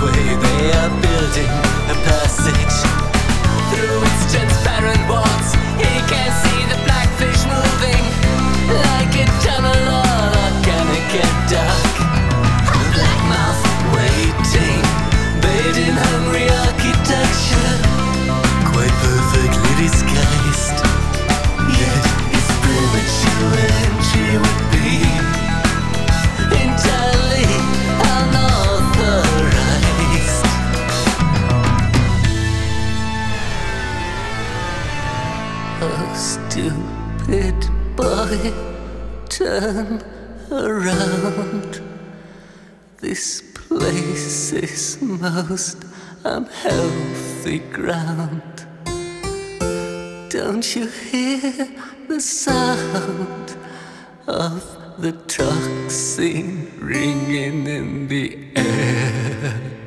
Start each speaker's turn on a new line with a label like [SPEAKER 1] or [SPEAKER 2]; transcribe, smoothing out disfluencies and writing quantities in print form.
[SPEAKER 1] way. They are building a passage through its transparent walls. He can see the blackfish moving like a tunnel all organic and dark. A black mouth waiting, bathed in hungry architecture, quite perfectly disguised. Yet his premature entry would be entirely unauthorized. Oh, stupid boy, turn around. This place is most unhealthy ground. Don't you hear the sound of the toxin ringing in the air?